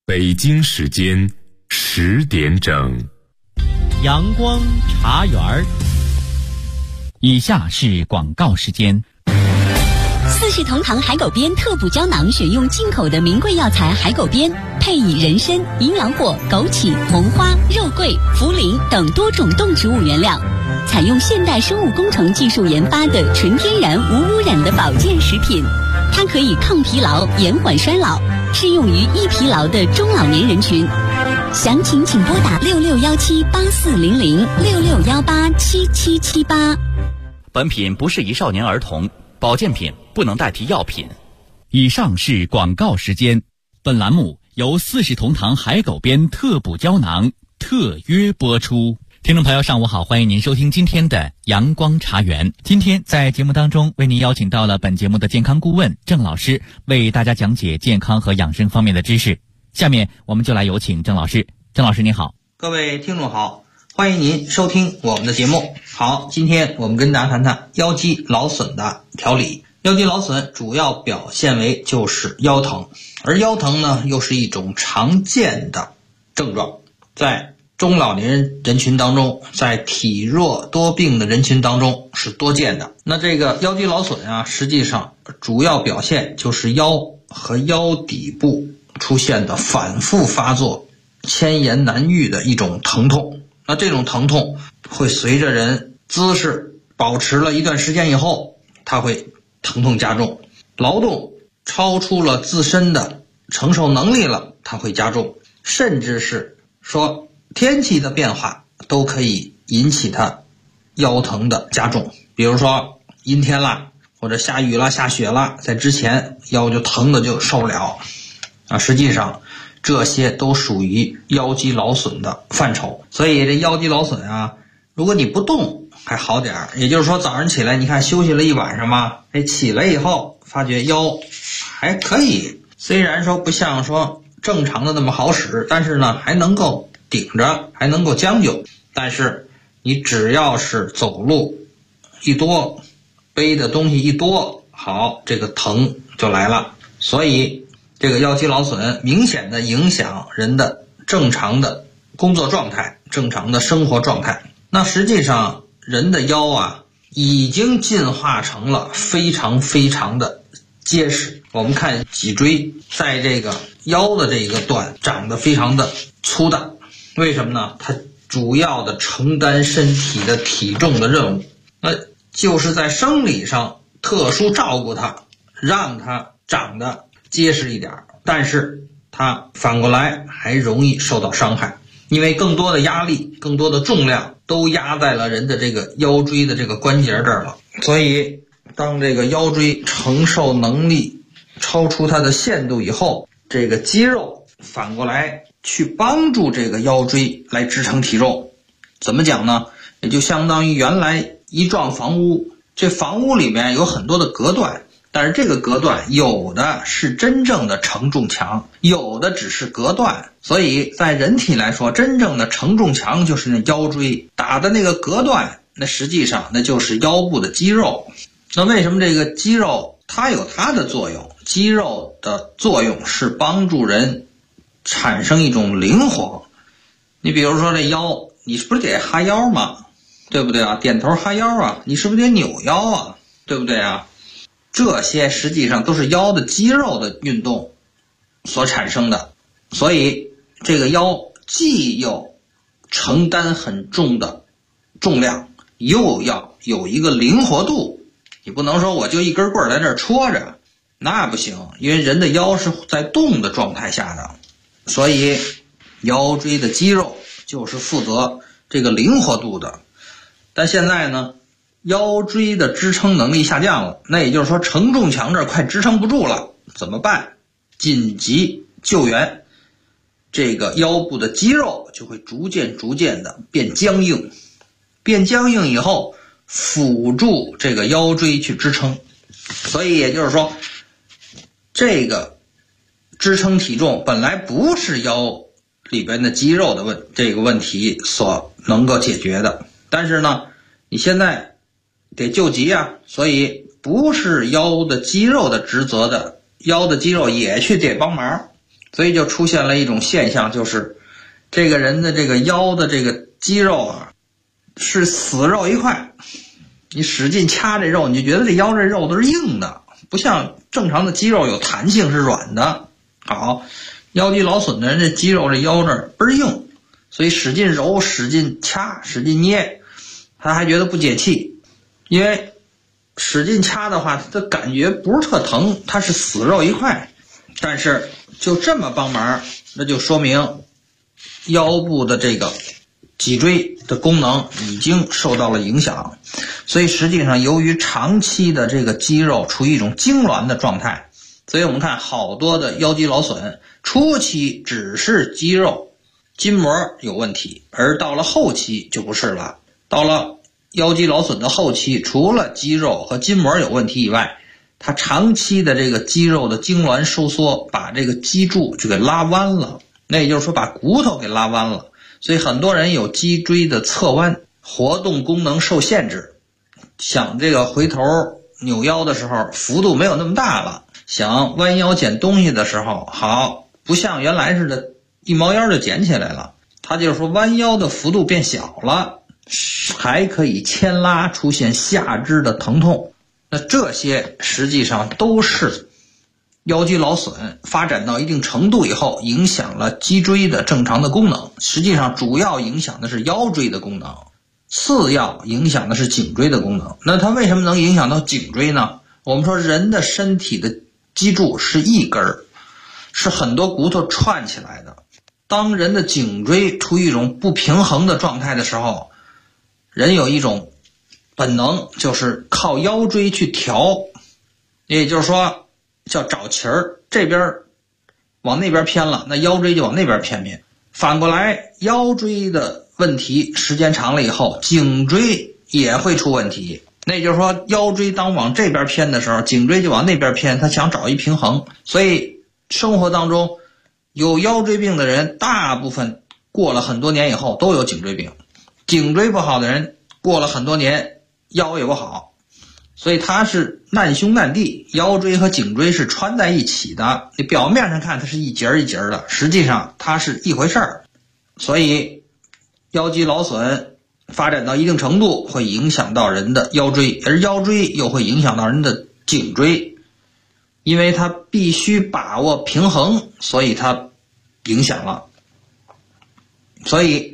北京时间10点整， 阳光茶园儿。 以下是广告时间。 四世同堂海狗鞭特补胶囊选用进口的名贵药材海狗鞭，配以人参、银狼藿、枸杞、红花、肉桂、茯苓等多种动植物原料，采用现代生物工程技术研发的纯天然无污染的保健食品。它可以抗疲劳、延缓衰老，适用于易疲劳的中老年人群。详情请拨打6617840066187778。 本品不适宜少年儿童，保健品不能代替药品。以上是广告时间。本栏目由四世同堂海狗鞭特补胶囊特约播出。听众朋友上午好，欢迎您收听今天的阳光茶园。今天在节目当中为您邀请到了本节目的健康顾问郑老师，为大家讲解健康和养生方面的知识。下面我们就来有请郑老师。郑老师您好。 各位听众好，欢迎您收听我们的节目。好，今天我们跟大家谈谈腰肌劳损的调理。腰肌劳损主要表现为就是腰疼，而腰疼呢又是一种常见的症状，在中老年人群当中，在体弱多病的人群当中是多见的。那这个腰肌劳损啊，实际上主要表现就是腰和腰底部出现的反复发作、千言难愈的一种疼痛。那这种疼痛会随着人姿势保持了一段时间以后，它会疼痛加重，劳动超出了自身的承受能力了，它会加重，甚至是说天气的变化都可以引起它腰疼的加重。比如说阴天啦，或者下雨啦、下雪啦，在之前腰就疼的就受不了啊。实际上这些都属于腰肌劳损的范畴。所以这腰肌劳损啊，如果你不动还好点，也就是说早上起来你看休息了一晚上嘛，起来以后发觉腰还可以，虽然说不像说正常的那么好使，但是呢还能够顶着，还能够将就。但是你只要是走路一多，背的东西一多，好，这个疼就来了。所以这个腰肌劳损明显的影响人的正常的工作状态、正常的生活状态。那实际上人的腰啊已经进化成了非常非常的结实。我们看脊椎在这个腰的这个段长得非常的粗大，为什么呢？它主要的承担身体的体重的任务，那就是在生理上特殊照顾它，让它长得结实一点，但是它反过来还容易受到伤害，因为更多的压力、更多的重量都压在了人的这个腰椎的这个关节这儿了。所以当这个腰椎承受能力超出它的限度以后，这个肌肉反过来去帮助这个腰椎来支撑体重。怎么讲呢？也就相当于原来一幢房屋，这房屋里面有很多的隔断，但是这个隔断有的是真正的承重墙，有的只是隔断。所以在人体来说，真正的承重墙就是那腰椎，打的那个隔断，那实际上那就是腰部的肌肉。那为什么这个肌肉它有它的作用？肌肉的作用是帮助人产生一种灵活。你比如说这腰，你是不是得哈腰嘛，对不对啊？点头哈腰啊，你是不是得扭腰啊，对不对啊？这些实际上都是腰的肌肉的运动所产生的。所以这个腰既有承担很重的重量，又要有一个灵活度。你不能说我就一根棍在这儿戳着，那不行，因为人的腰是在动的状态下的。所以腰椎的肌肉就是负责这个灵活度的。但现在呢，腰椎的支撑能力下降了，那也就是说承重墙这儿快支撑不住了，怎么办？紧急救援，这个腰部的肌肉就会逐渐的变僵硬，变僵硬以后辅助这个腰椎去支撑。所以也就是说，这个支撑体重本来不是腰里边的肌肉的这个问题所能够解决的，但是呢你现在得救急啊，所以不是腰的肌肉的职责的，腰的肌肉也去得帮忙。 所以就出现了一种现象，就是这个人的这个腰的这个肌肉啊，是死肉一块，你使劲掐这肉，你就觉得这腰这肉都是硬的，不像正常的肌肉有弹性是软的。好，腰肌劳损的人这肌肉这腰这儿倍儿硬，所以使劲揉、使劲掐、使劲捏，他还觉得不解气，因为使劲掐的话，他感觉不是特疼，它是死肉一块。但是就这么帮忙，那就说明腰部的这个脊椎的功能已经受到了影响。所以实际上由于长期的这个肌肉处于一种痉挛的状态，所以我们看好多的腰肌劳损初期只是肌肉筋膜有问题，而到了后期就不是了。到了腰肌劳损的后期，除了肌肉和筋膜有问题以外，它长期的这个肌肉的痉挛收缩把这个脊柱就给拉弯了，那也就是说把骨头给拉弯了。所以很多人有脊椎的侧弯，活动功能受限制，想这个回头扭腰的时候幅度没有那么大了，想弯腰捡东西的时候，好，不像原来似的一猫腰就捡起来了，它就是说弯腰的幅度变小了，还可以牵拉出现下肢的疼痛。那这些实际上都是腰肌劳损发展到一定程度以后影响了脊椎的正常的功能，实际上主要影响的是腰椎的功能，次要影响的是颈椎的功能。那它为什么能影响到颈椎呢？我们说人的身体的脊柱是一根儿，是很多骨头串起来的。当人的颈椎处于一种不平衡的状态的时候，人有一种本能，就是靠腰椎去调，也就是说叫找旗儿，这边往那边偏了，那腰椎就往那边偏偏。反过来，腰椎的问题时间长了以后，颈椎也会出问题。那也就是说，腰椎当往这边偏的时候，颈椎就往那边偏，他想找一平衡。所以生活当中有腰椎病的人，大部分过了很多年以后都有颈椎病。颈椎不好的人过了很多年腰也不好，所以它是难兄难弟，腰椎和颈椎是穿在一起的。你表面上看它是一节一节的，实际上它是一回事儿。所以腰肌劳损发展到一定程度会影响到人的腰椎，而腰椎又会影响到人的颈椎，因为它必须把握平衡，所以它影响了。所以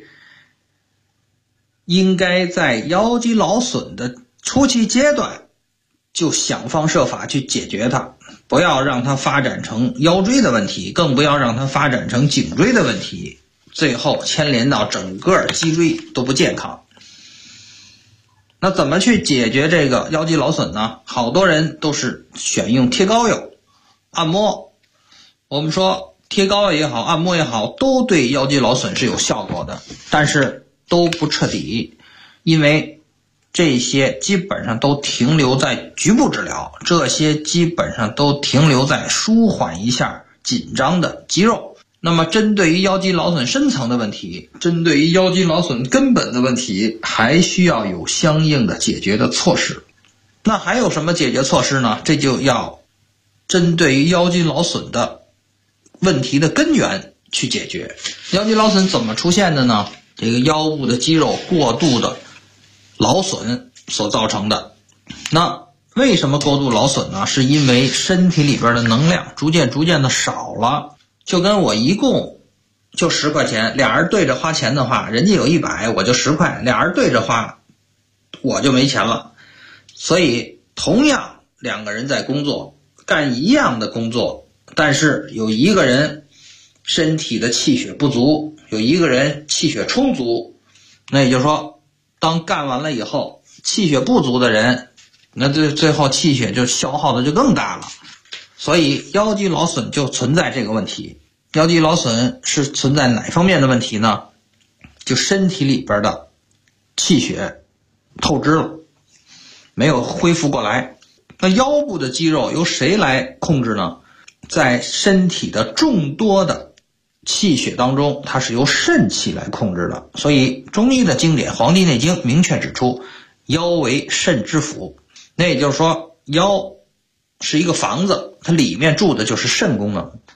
应该在腰肌劳损的初期阶段就想方设法去解决它，不要让它发展成腰椎的问题，更不要让它发展成颈椎的问题，最后牵连到整个脊椎都不健康。那怎么去解决这个腰肌劳损呢？好多人都是选用贴膏药、按摩。我们说贴膏药也好，按摩也好，都对腰肌劳损是有效果的，但是都不彻底，因为这些基本上都停留在局部治疗，这些基本上都停留在舒缓一下紧张的肌肉。那么针对于腰肌劳损深层的问题，针对于腰肌劳损根本的问题，还需要有相应的解决的措施。那还有什么解决措施呢？这就要针对于腰肌劳损的问题的根源去解决。腰肌劳损怎么出现的呢？这个腰部的肌肉过度的劳损所造成的。那为什么过度劳损呢？是因为身体里边的能量逐渐的少了。就跟我一共就10块钱，俩人对着花钱的话，人家有100，我就10块，俩人对着花，我就没钱了。所以同样2个人在工作，干一样的工作，但是有一个人身体的气血不足，有一个人气血充足。那也就是说，当干完了以后，气血不足的人，那最后气血就消耗的就更大了。所以腰肌劳损就存在这个问题。腰肌劳损是存在哪方面的问题呢？就身体里边的气血透支了，没有恢复过来。那腰部的肌肉由谁来控制呢？在身体的众多的气血当中，它是由肾气来控制的。所以中医的经典《黄帝内经》明确指出，腰为肾之府。那也就是说，腰是一个房子，它里面住的就是肾功能。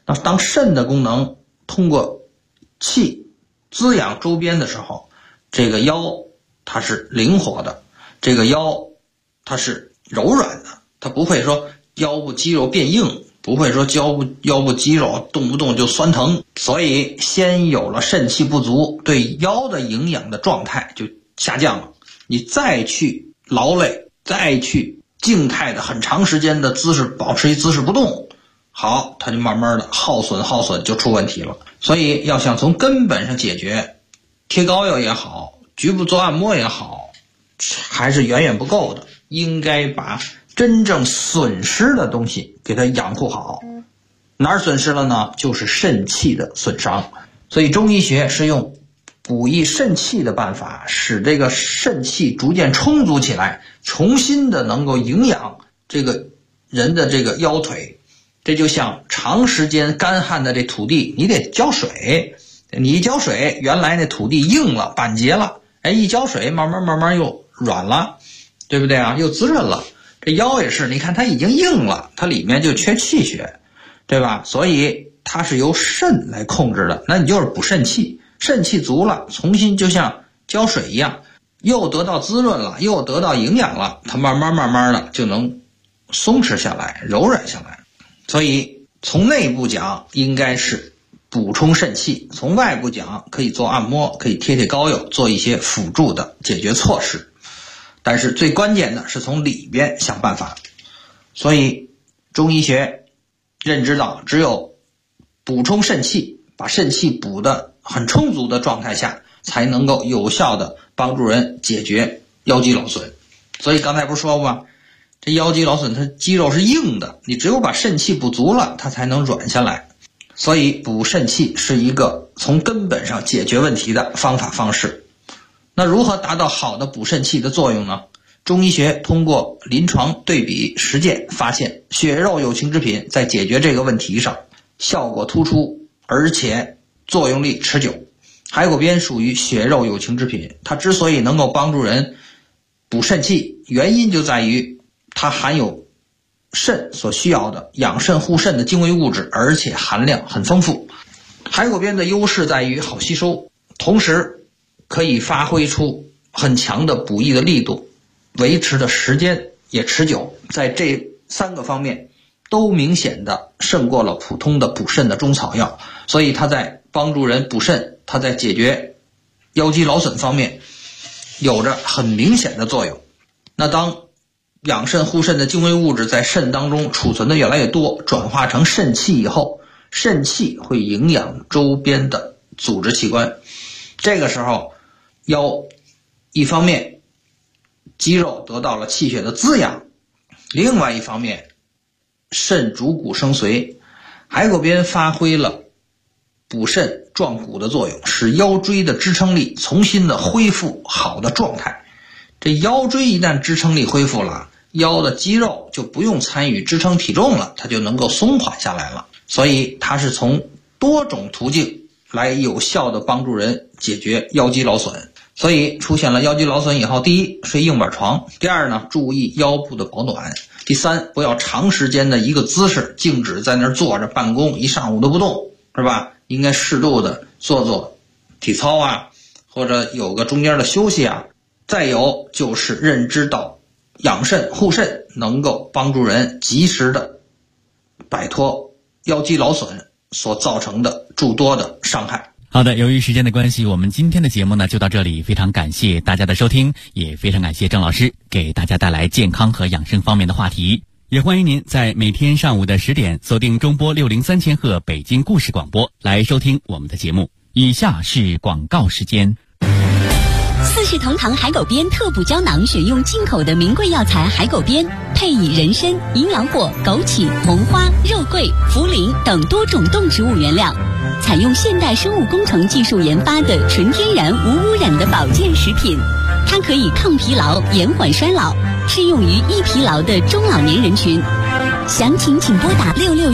那当肾的功能通过气滋养周边的时候，这个腰它是灵活的，这个腰它是柔软的，它不会说腰部肌肉变硬，不会说腰部肌肉动不动就酸疼。所以先有了肾气不足，对腰的营养的状态就下降了，你再去劳累，再去静态的很长时间的姿势保持一姿势不动，好，它就慢慢的耗损就出问题了。所以要想从根本上解决，贴膏药也好，局部做按摩也好，还是远远不够的，应该把真正损失的东西给它养护好。哪儿损失了呢？就是肾气的损伤。所以中医学是用补益肾气的办法，使这个肾气逐渐充足起来，重新的能够营养这个人的这个腰腿。这就像长时间干旱的这土地，你得浇水，你一浇水，原来那土地硬了板结了，一浇水慢慢又软了，对不对啊？又滋润了。这腰也是，你看它已经硬了，它里面就缺气血，对吧？所以它是由肾来控制的，那你就是补肾气，肾气足了，重新就像浇水一样，又得到滋润了，又得到营养了，它慢慢的就能松弛下来，柔软下来。所以从内部讲应该是补充肾气，从外部讲可以做按摩，可以贴膏药，做一些辅助的解决措施。但是最关键的是从里边想办法。所以中医学认知到，只有补充肾气，把肾气补得很充足的状态下，才能够有效的帮助人解决腰肌劳损。所以刚才不是说吗，这腰肌劳损它肌肉是硬的，你只有把肾气补足了，它才能软下来。所以补肾气是一个从根本上解决问题的方法方式。那如何达到好的补肾气的作用呢？中医学通过临床对比实践发现，血肉有情之品在解决这个问题上效果突出，而且作用力持久。海狗鞭属于血肉有情之品，它之所以能够帮助人补肾气，原因就在于它含有肾所需要的养肾护肾的精微物质，而且含量很丰富。海狗鞭的优势在于好吸收，同时可以发挥出很强的补益的力度，维持的时间也持久，在这3个方面都明显的胜过了普通的补肾的中草药。所以它在帮助人补肾，它在解决腰肌劳损方面有着很明显的作用。那当养肾护肾的精微物质在肾当中储存的越来越多，转化成肾气以后，肾气会营养周边的组织器官。这个时候腰一方面肌肉得到了气血的滋养，另外一方面肾主骨生髓，海狗鞭发挥了补肾壮骨的作用，使腰椎的支撑力重新的恢复好的状态。这腰椎一旦支撑力恢复了，腰的肌肉就不用参与支撑体重了，它就能够松缓下来了。所以它是从多种途径来有效的帮助人解决腰肌劳损。所以出现了腰肌劳损以后，第一，睡硬板床；第二呢，注意腰部的保暖；第三，不要长时间的一个姿势静止在那儿坐着办公，一上午都不动，是吧？应该适度的做做体操啊，或者有个中间的休息啊。再有就是认知到养肾护肾能够帮助人及时的摆脱腰肌劳损所造成的诸多的伤害。 好的，由于时间的关系，我们今天的节目呢就到这里，非常感谢大家的收听，也非常感谢郑老师给大家带来健康和养生方面的话题。也欢迎您在每天上午的10点锁定中波603千赫北京故事广播来收听我们的节目。以下是广告时间。 四世同堂海狗鞭特补胶囊选用进口的名贵药材海狗鞭，配以人参、阴阳果、枸杞、红花、肉桂、茯苓等多种动植物原料，采用现代生物工程技术研发的纯天然无污染的保健食品。它可以抗疲劳、延缓衰老，适用于易疲劳的中老年人群。详情请拨打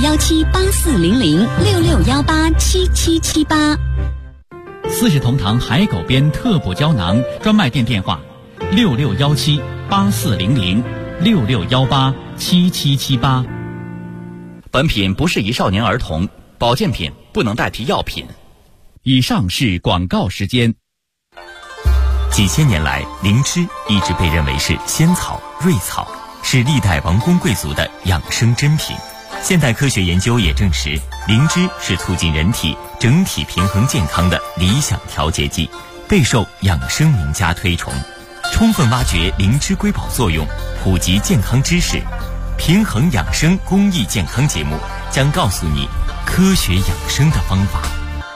6617840066187778。 四世同堂海狗鞭特补胶囊专卖店电话：6617840066187778。 本品不适宜少年儿童， 保健品不能代替药品。以上是广告时间。 几千年来，灵芝一直被认为是仙草、瑞草，是历代王公贵族的养生珍品。现代科学研究也证实，灵芝是促进人体整体平衡健康的理想调节剂，备受养生名家推崇。充分挖掘灵芝瑰宝作用，普及健康知识，平衡养生公益健康节目将告诉你科学养生的方法。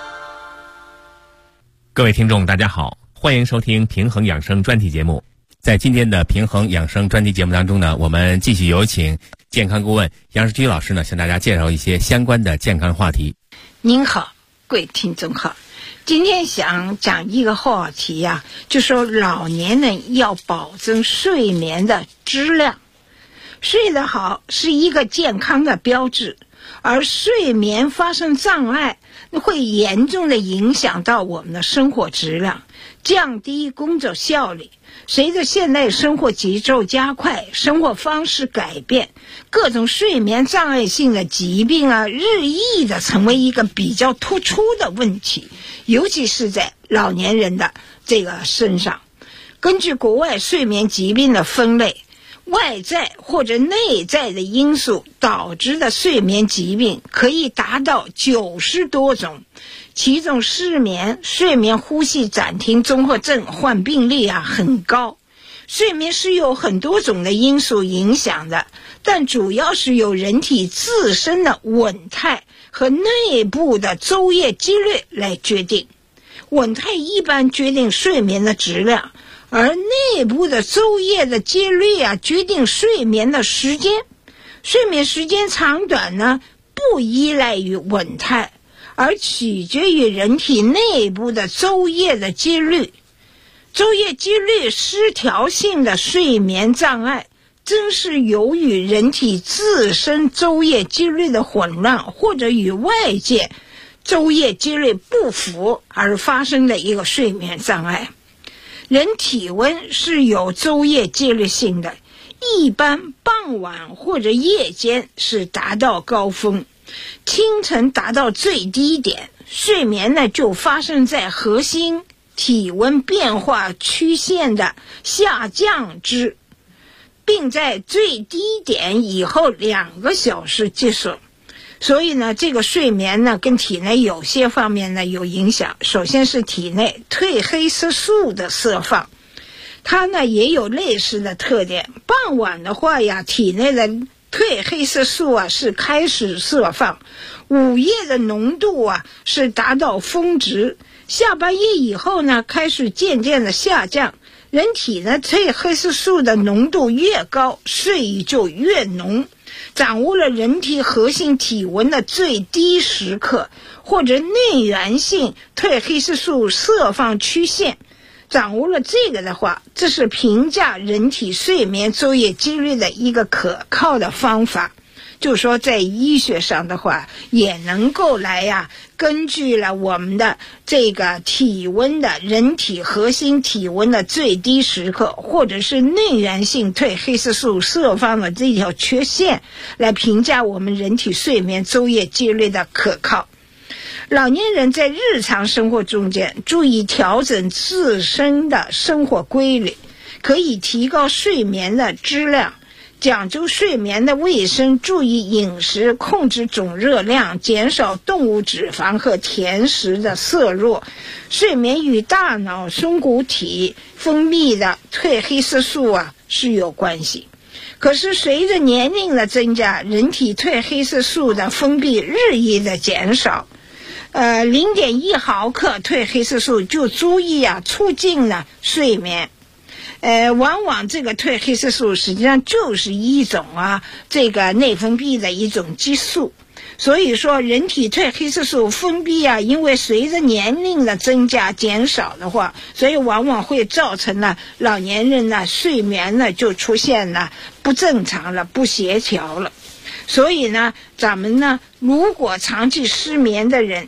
各位听众大家好，欢迎收听平衡养生专题节目。在今天的平衡养生专题节目当中呢，我们继续有请健康顾问杨世军老师呢，向大家介绍一些相关的健康话题。 您好，各位听众好，今天想讲一个话题呀，就说老年人要保证睡眠的质量。睡得好是一个健康的标志，而睡眠发生障碍会严重的影响到我们的生活质量，降低工作效率。随着现代生活节奏加快，生活方式改变，各种睡眠障碍性的疾病日益的成为一个比较突出的问题，尤其是在老年人的这个身上。根据国外睡眠疾病的分类，外在或者内在的因素导致的睡眠疾病可以达到90多种，其中失眠、睡眠呼吸暂停综合症患病率很高。睡眠是有很多种的因素影响的，但主要是由人体自身的稳态和内部的昼夜规律来决定。稳态一般决定睡眠的质量，而内部的昼夜的规律决定睡眠的时间。睡眠时间长短呢，不依赖于稳态，而取决于人体内部的昼夜的规律。昼夜规律失调性的睡眠障碍，正是由于人体自身昼夜规律的混乱，或者与外界昼夜规律不符而发生的一个睡眠障碍。人体温是有昼夜规律性的，一般傍晚或者夜间是达到高峰，清晨达到最低点。睡眠呢就发生在核心体温变化曲线的下降之，并在最低点以后2个小时结束。所以呢，这个睡眠呢跟体内有些方面呢有影响。首先是体内褪黑色素的释放，它呢也有类似的特点。傍晚的话呀，体内的褪黑色素是开始释放，午夜的浓度是达到峰值，下半夜以后呢开始渐渐的下降。人体呢褪黑色素的浓度越高，睡意就越浓。掌握了人体核心体温的最低时刻，或者内源性褪黑色素释放曲线，掌握了这个的话，这是评价人体睡眠昼夜规律的一个可靠的方法。就是说在医学上的话，也能够来根据了我们的这个体温的人体核心体温的最低时刻，或者是内源性褪黑色素释放的这条曲线，来评价我们人体睡眠昼夜规律的可靠。老年人在日常生活中间注意调整自身的生活规律，可以提高睡眠的质量。讲究睡眠的卫生，注意饮食，控制总热量，减少动物脂肪和甜食的摄入。睡眠与大脑松果体分泌的褪黑色素是有关系。可是随着年龄的增加，人体褪黑色素的分泌日益的减少。0.1毫克褪黑色素就足以促进了睡眠。往往这个褪黑色素实际上就是一种这个内分泌的一种激素。所以说人体褪黑色素分泌因为随着年龄的增加减少的话，所以往往会造成了老年人睡眠就出现了不正常了，不协调了。所以呢，咱们呢如果长期失眠的人，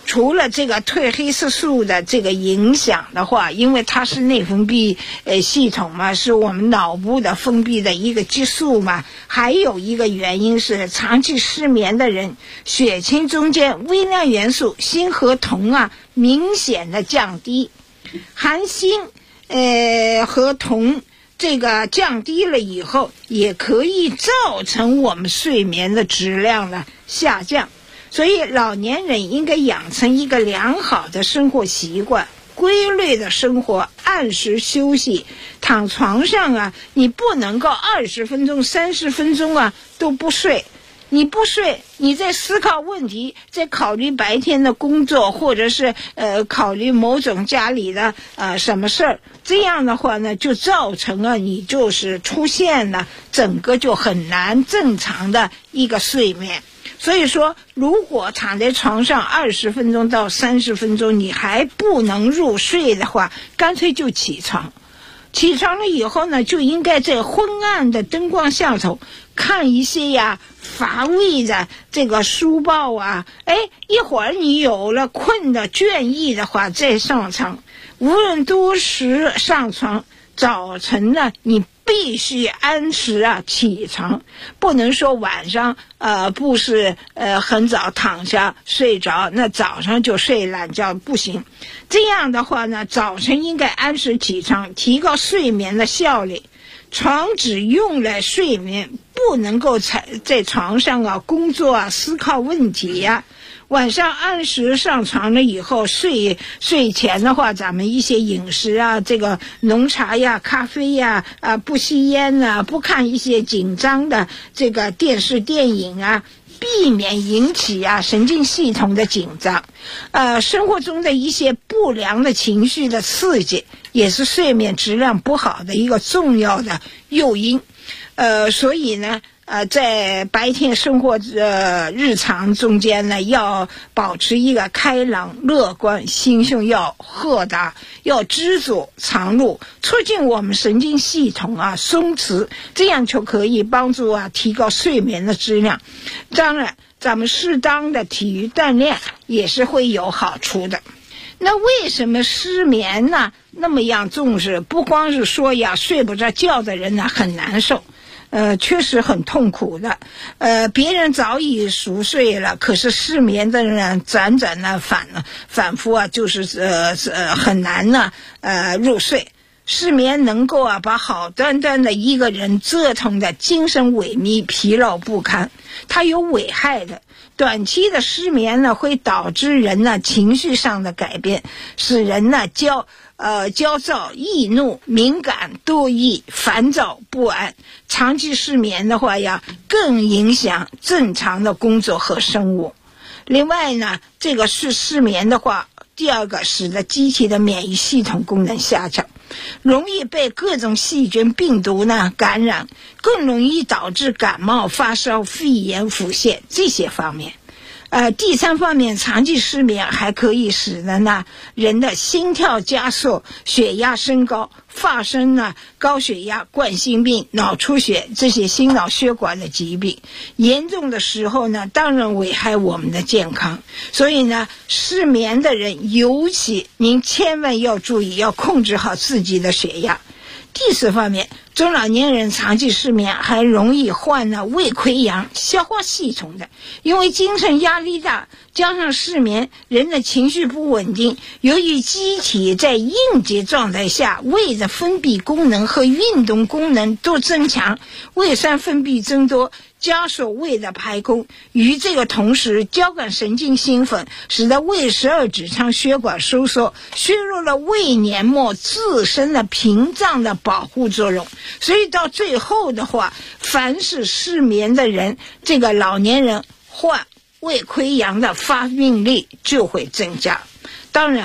除了这个褪黑色素的这个影响的话，因为它是内分泌系统嘛，是我们脑部的分泌的一个激素嘛，还有一个原因是长期失眠的人血清中间微量元素锌和铜啊明显的降低，含锌和铜这个降低了以后，也可以造成我们睡眠的质量的下降。所以老年人应该养成一个良好的生活习惯，规律的生活，按时休息。躺床上啊，你不能够20分钟、30分钟啊都不睡。你不睡，你在思考问题，在考虑白天的工作，或者是考虑某种家里的什么事儿，这样的话呢，就造成了你就是出现了整个就很难正常的一个睡眠。所以说，如果躺在床上20分钟到30分钟你还不能入睡的话，干脆就起床。起床了以后呢，就应该在昏暗的灯光下头看一些乏味的这个书报啊，一会儿你有了困的倦意的话再上床。无论多时上床，早晨呢你必须按时起床，不能说晚上不是很早躺下睡着，那早上就睡懒觉，不行。这样的话呢，早晨应该按时起床，提高睡眠的效率。床只用来睡眠，不能够在床上工作思考问题晚上按时上床了以后，睡前的话，咱们一些饮食这个浓茶咖啡不吸烟不看一些紧张的这个电视电影避免引起神经系统的紧张。生活中的一些不良的情绪的刺激，也是睡眠质量不好的一个重要的诱因。所以呢在白天生活日常中间呢，要保持一个开朗乐观，心胸要豁达，要知足常乐，促进我们神经系统松弛，这样就可以帮助提高睡眠的质量。当然咱们适当的体育锻炼也是会有好处的。那为什么失眠呢那么样重视？不光是说睡不着觉的人很难受，确实很痛苦的。别人早已熟睡了，可是失眠的人辗转反复就是很难入睡。失眠能够把好端端的一个人折腾的精神萎靡、疲劳不堪，它有危害的。短期的失眠呢，会导致人情绪上的改变，使人焦躁、易怒、敏感、多疑、烦躁不安。长期失眠的话更影响正常的工作和生活。另外呢，这个是失眠的话，第二个使得机体的免疫系统功能下降，容易被各种细菌病毒感染，更容易导致感冒、发烧、肺炎、腹泻这些方面。第三方面，长期失眠还可以使得人的心跳加速、血压升高，发生高血压、冠心病、脑出血这些心脑血管的疾病。严重的时候当然危害我们的健康。所以失眠的人尤其您千万要注意，要控制好自己的血压。第四方面，中老年人长期失眠还容易患胃溃疡、消化系统的，因为精神压力大，加上失眠，人的情绪不稳定。由于机体在应急状态下，胃的分泌功能和运动功能都增强，胃酸分泌增多，加速胃的排空。与这个同时，交感神经兴奋，使得胃12指肠血管收缩，削弱了胃黏膜自身的屏障的保护作用。所以到最后的话，凡是失眠的人，这个老年人患胃溃疡的发病率就会增加。当然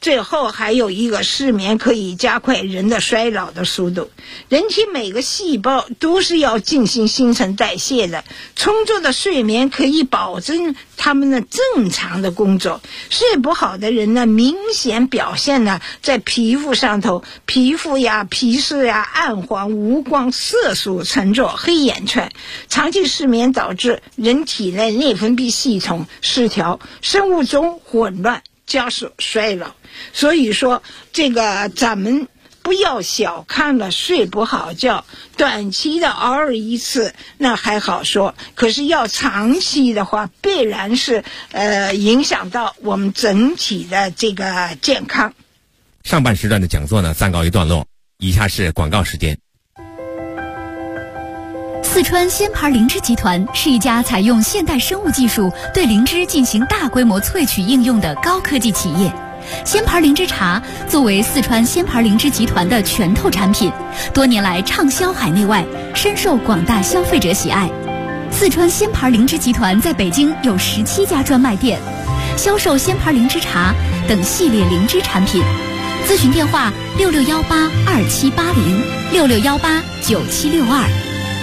最后还有一个，失眠可以加快人的衰老的速度。人体每个细胞都是要进行新陈代谢的，充足的睡眠可以保证他们的正常的工作。睡不好的人呢，明显表现呢在皮肤上头，皮肤呀、皮色呀暗黄无光，色素沉着，黑眼圈。长期失眠导致人体内内分泌系统失调，生物钟混乱，加速衰老。所以说这个咱们不要小看了睡不好觉，短期的偶尔一次那还好说，可是要长期的话，必然是影响到我们整体的这个健康。 上半时段的讲座呢暂告一段落，以下是广告时间。 四川仙牌灵芝集团是一家采用现代生物技术对灵芝进行大规模萃取应用的高科技企业。仙牌灵芝茶作为四川仙牌灵芝集团的拳头产品，多年来畅销海内外，深受广大消费者喜爱。四川仙牌灵芝集团在北京有17家专卖店，销售仙牌灵芝茶等系列灵芝产品。咨询电话66182780，66189762。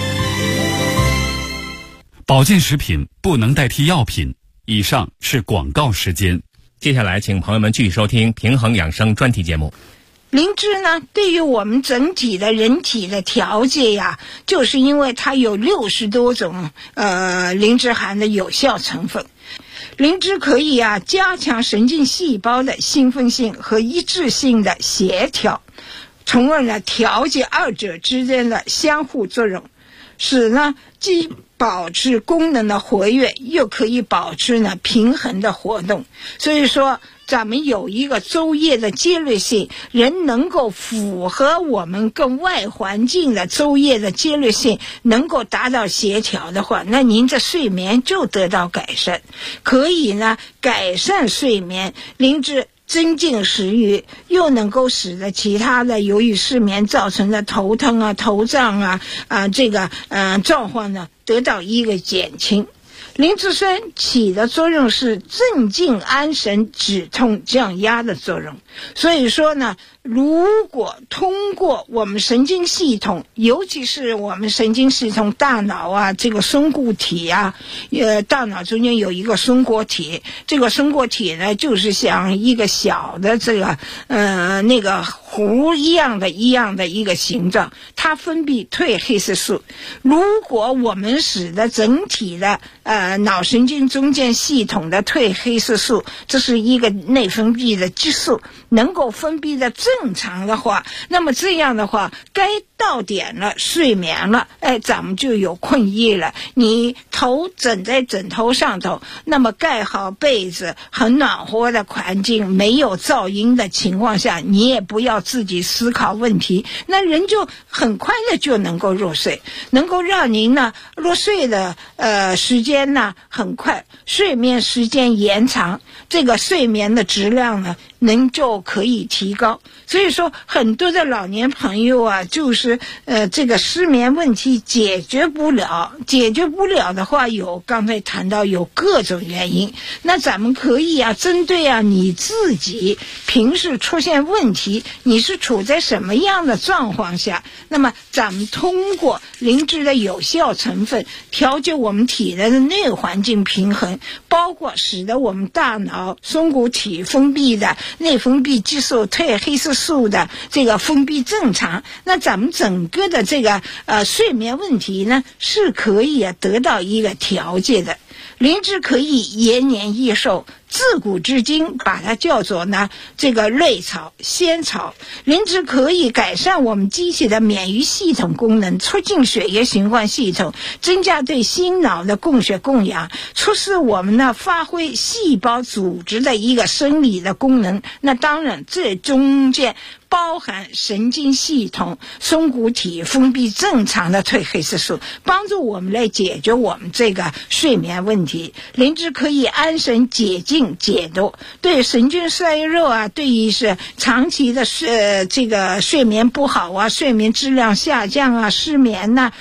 保健食品不能代替药品。以上是广告时间。 接下来请朋友们继续收听平衡养生专题节目。 灵芝呢，对于我们整体的人体的调节呀，就是因为它有60多种灵芝含的有效成分。灵芝可以加强神经细胞的兴奋性和一致性的协调，从而呢调节二者之间的相互作用，使呢既保持功能的活跃，又可以保持呢平衡的活动。所以说咱们有一个昼夜的节律性，人能够符合我们跟外环境的昼夜的节律性，能够达到协调的话，那您的睡眠就得到改善，可以呢改善睡眠。灵芝增进食欲，又能够使得其他的由于失眠造成的头疼啊、头胀状况呢得到一个减轻。灵芝酸起的作用是镇静安神、止痛降压的作用。所以说呢，如果通过我们神经系统，尤其是我们神经系统大脑啊，这个松果体啊，大脑中间有一个松果体，这个松果体呢就是像一个小的这个那个壶一样的一个形状，它分泌褪黑色素。如果我们使得整体的脑神经中间系统的褪黑色素，这是一个内分泌的激素，能够分泌的正常的话，那么这样的话，该到点了，睡眠了，咱们就有困意了。你头枕在枕头上头，那么盖好被子，很暖和的环境，没有噪音的情况下，你也不要自己思考问题，那人就很快的就能够入睡，能够让您呢入睡的时间呢很快，睡眠时间延长，这个睡眠的质量呢就可以提高。所以说很多的老年朋友啊，就是这个失眠问题解决不了的话，刚才谈到有各种原因。那咱们可以针对你自己平时出现问题，你是处在什么样的状况下，那么咱们通过灵芝的有效成分调节我们体内的内环境平衡，包括使得我们大脑松果体分泌的内分泌激素褪黑色素的这个分泌正常，那咱们整个的这个睡眠问题呢是可以得到一个调节的。灵芝可以延年益寿，自古至今把它叫做呢这个瑞草、仙草。灵芝可以改善我们机体的免疫系统功能，促进血液循环系统，增加对心脑的供血供氧，促使我们呢发挥细胞组织的一个生理的功能。那当然这中间包含神经系统松果体分泌正常的褪黑色素，帮助我们来解决我们这个睡眠问题。灵芝可以安神解痉解毒，对神经衰弱对于是长期的这个睡眠不好睡眠质量下降失眠